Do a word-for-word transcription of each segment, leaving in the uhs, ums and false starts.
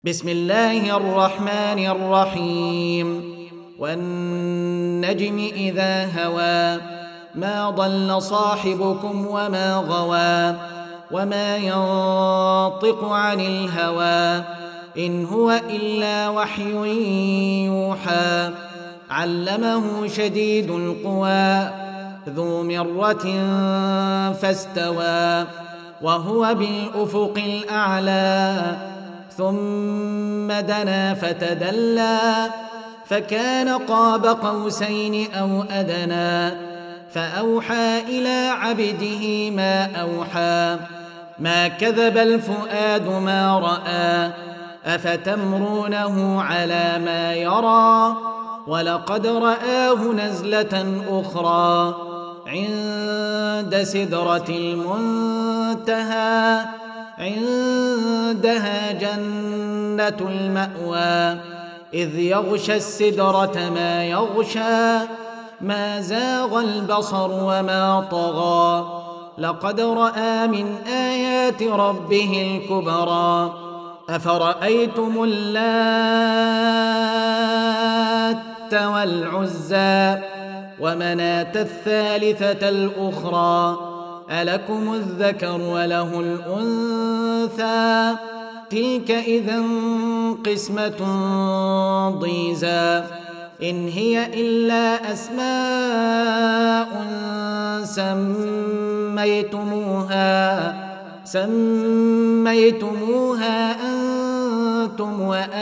بسم الله الرحمن الرحيم والنجم إذا هوى ما ضل صاحبكم وما غوى وما ينطق عن الهوى إن هو إلا وحي يوحى علمه شديد القوى ذو مرة فاستوى وهو بالأفق الأعلى ثم دنا فتدلى فكان قاب قوسين أو أدنى فأوحى إلى عبده ما أوحى ما كذب الفؤاد ما رأى أفتمرونه على ما يرى ولقد رآه نزلة أخرى عند سدرة المنتهى عندها جنة المأوى إذ يغشى السدرة ما يغشى ما زاغ البصر وما طغى لقد رأى من آيات ربه الكبرى أفرأيتم اللات والعزى ومناة الثالثة الأخرى ألكم الذكر وله الأنثى تلك إذا قسمة ضيزى إن هي إلا أسماء سميتموها سميتموها أنتم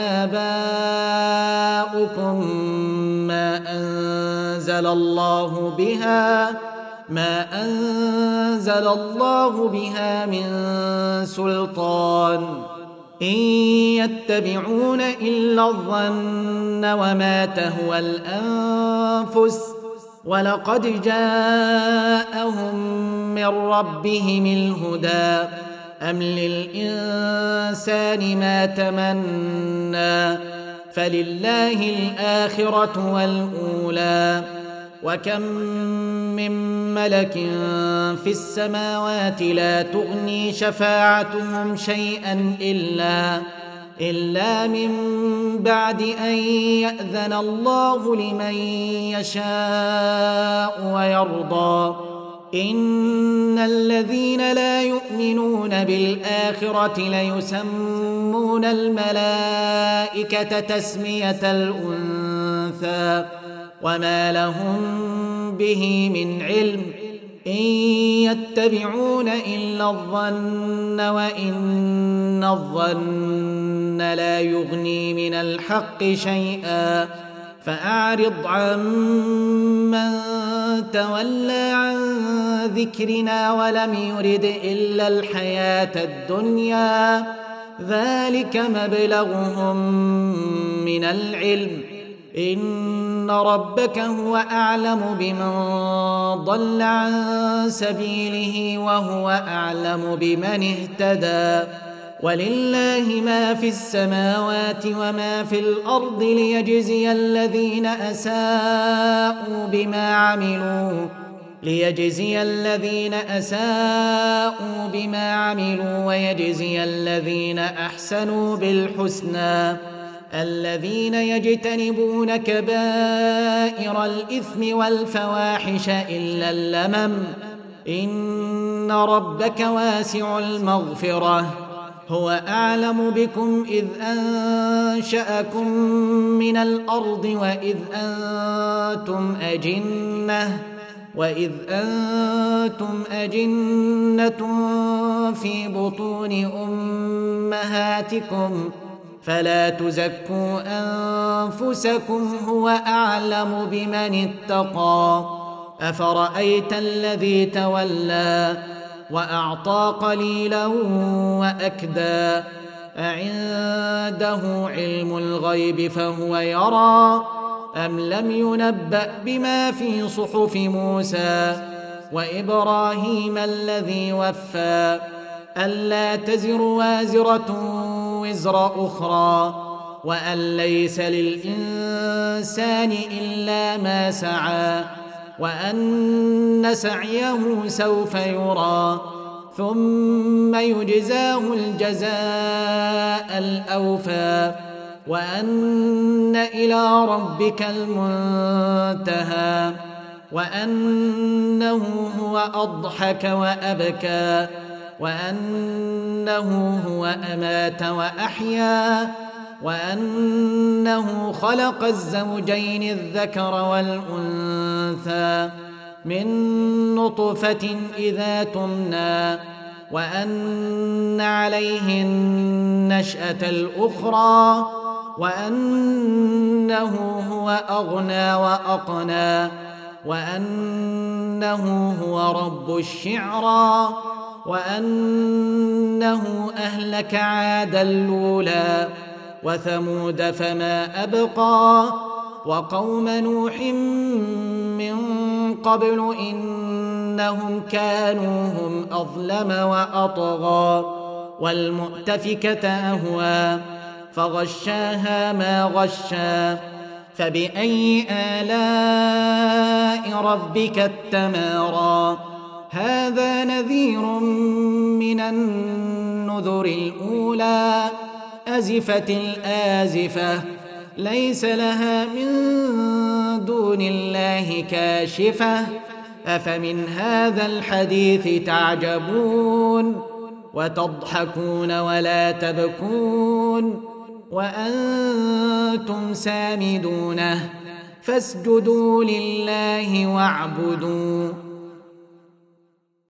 وآباؤكم ما أنزل الله بها ما أنزل الله بها من سلطان إن يتبعون إلا الظن وما تهوى الأنفس ولقد جاءهم من ربهم الهدى أم للإنسان ما تمنى فلله الآخرة والأولى وكم من ملك في السماوات لا تغني شفاعتهم شيئا إلا إلا من بعد أن يأذن الله لمن يشاء ويرضى إن الذين لا يؤمنون بالآخرة ليسمون الملائكة تسمية الأنثى وما لهم به من علم إن يتبعون إلا الظن وإن الظن لا يغني من الحق شيئا فأعرض عن من تولى عن ذكرنا ولم يرد إلا الحياة الدنيا ذلك مبلغهم من العلم إن ربك هو أعلم بمن ضل عن سبيله وهو أعلم بمن اهتدى ولله ما في السماوات وما في الأرض ليجزي الذين أساءوا بما عملوا ليجزي الذين أساءوا بما عملوا ويجزي الذين أحسنوا بالحسنى الذين يجتنبون كبائر الإثم والفواحش إلا اللمم إن ربك واسع المغفرة هو أعلم بكم إذ أنشأكم من الأرض وإذ أنتم أجنة وإذ أنتم أجنة في بطون أمهاتكم فلا تزكوا أنفسكم هو أعلم بمن اتقى أفرأيت الذي تولى وأعطى قليلا وأكدى أعنده علم الغيب فهو يرى أم لم ينبأ بما في صحف موسى وإبراهيم الذي وفى ألا تزر وازرة وزر أخرى وأن ليس للإنسان إلا ما سعى وأن سعيه سوف يرى ثم يجزاه الجزاء الأوفى وأن إلى ربك المنتهى وأنه هو أضحك وأبكى وأنه هو أمات وأحيا وأنه خلق الزوجين الذكر والأنثى من نطفة إذا تمنى وأن عليه النشأة الأخرى وأنه هو أغنى وأقنى وأنه هو رب الشعرى وأنه أهلك عادا الأولى وثمود فما أبقى وقوم نوح من قبل إنهم كانوا هم أظلم وأطغى والمؤتفكة أهوى فغشاها ما غشا فبأي آلاء ربك التمارى هذا نذير من النذر الأولى أزفت الآزفة ليس لها من دون الله كاشفة أفمن هذا الحديث تعجبون وتضحكون ولا تبكون وأنتم سامدون فاسجدوا لله واعبدوا